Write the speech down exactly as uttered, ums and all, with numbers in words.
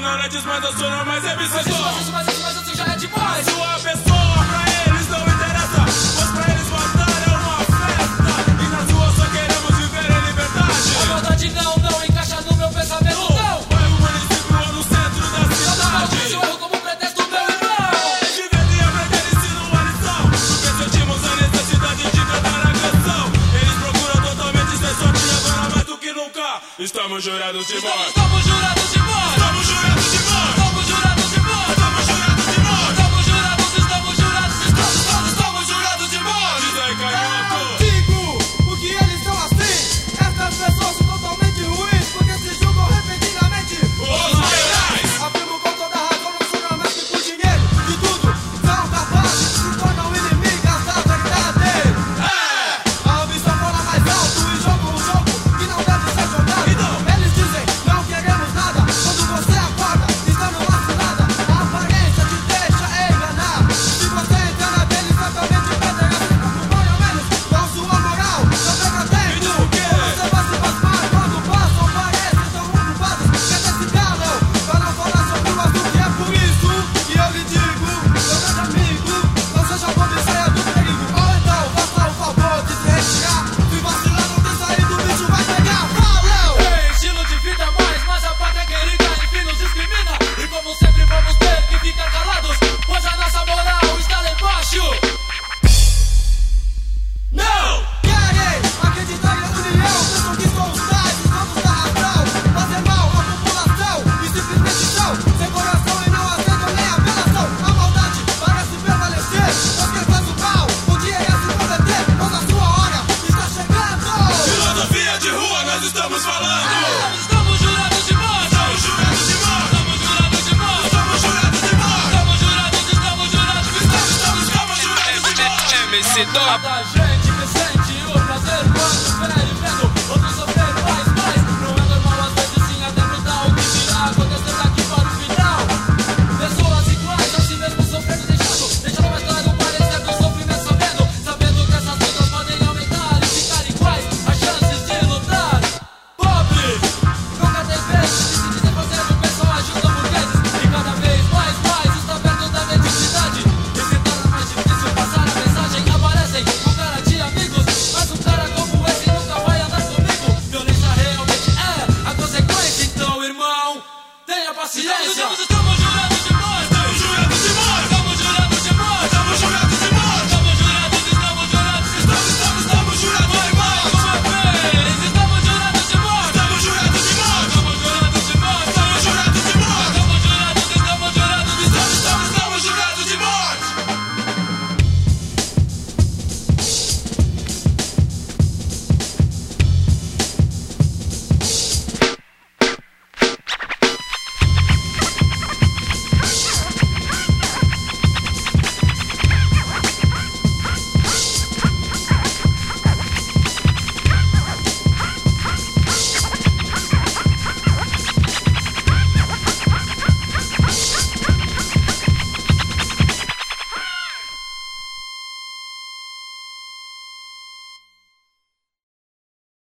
ignorantes, mas eu sou normais e Mas isso, mas isso, mas isso, mas isso já é demais. Sua pessoa pra eles não interessa, pois pra eles matar é uma festa. E na rua só queremos viver em liberdade. A maldade não, não encaixa no meu pensamento, não. Não, bairro, município ou no centro da cidade. Eu erro como pretexto, meu irmão. Devia aprender ensino uma lição, porque sentimos a necessidade de cantar a canção. Eles procuram totalmente ser sorte e agora mais do que nunca estamos jurados de morte. Estamos jurados de morte. Estamos jurados de morte. Estamos jurados de morte. Estamos jurados de morte. Estamos jurados, estamos jurados, estamos, estamos, estamos jurados de morte. Diz aí, canhoto. Digo, porque eles são assim. Essas pessoas são totalmente ruins, porque se julgam repentinamente. Os maiorais. Afirmo com toda razão, não sou normais que por dinheiro de tudo são capazes, se tornam inimigas da verdade. É. A ambição fala mais alto e jogam um jogo que não deve ser jogado. Eles dizem, não queremos nada. Quando você acorda, está numa cilada. A aparência te deixa enganar. Se você engana deles, certamente perderá. Põe ao menos com sua moral. Não pega tempo. Me diz o quê? Você vai se pasmar quando passam. Parecem tão ocupados que até se calam. Para não falar sobre o assunto. E é por isso que eu lhe digo, meu grande amigo, não seja bobo e saia do perigo. Ou então, faça o favor de se retirar. Se vacilar, não tem saído, o bicho vai pegar. Valeu! Ei, estilo de vida mais, mas a pátria querida enfim nos discrimina. E como sempre vamos ter que ficar calados, pois a nossa moral está lá embaixo. Não! Querem acreditar na união, pensam que são os tais, os donos da razão. Fazer mal à população e simplesmente são sem coração e não aceitam nem apelação. A maldade parece prevalecer, mas quem faz o mal, um dia irá se prometer, pois a sua hora está chegando. Filosofia de rua nós estamos falando. Estamos, estamos jurados de morte. Estamos jurados de morte. Estamos jurados de morte. Estamos jurados de morte. Estamos jurados, estamos jurados, estamos, estamos, Estamos jurados de morte. M C Top. da gente que sente o prazer quando velho vendo outros sofrer mais, mais. Não é normal às vezes sim até brutal o que virá acontecer daqui para o final. Pessoas iguais, assim mesmo sofrendo, deixando, deixando mais claro o parecer do sofrimento, sabendo, sabendo que essas lutas podem aumentar e ficar iguais as chances de lutar. Pobre, nunca tem vezes de se dizer fazer o pessoal ajuda burgueses e cada vez mais, mais está perto da mediocridade. E se torna mais difícil passar a mensagem. Aparecem um cara de amigos, mas um cara como esse nunca vai andar comigo. Violência realmente é a consequência, então irmão, tenha paciência.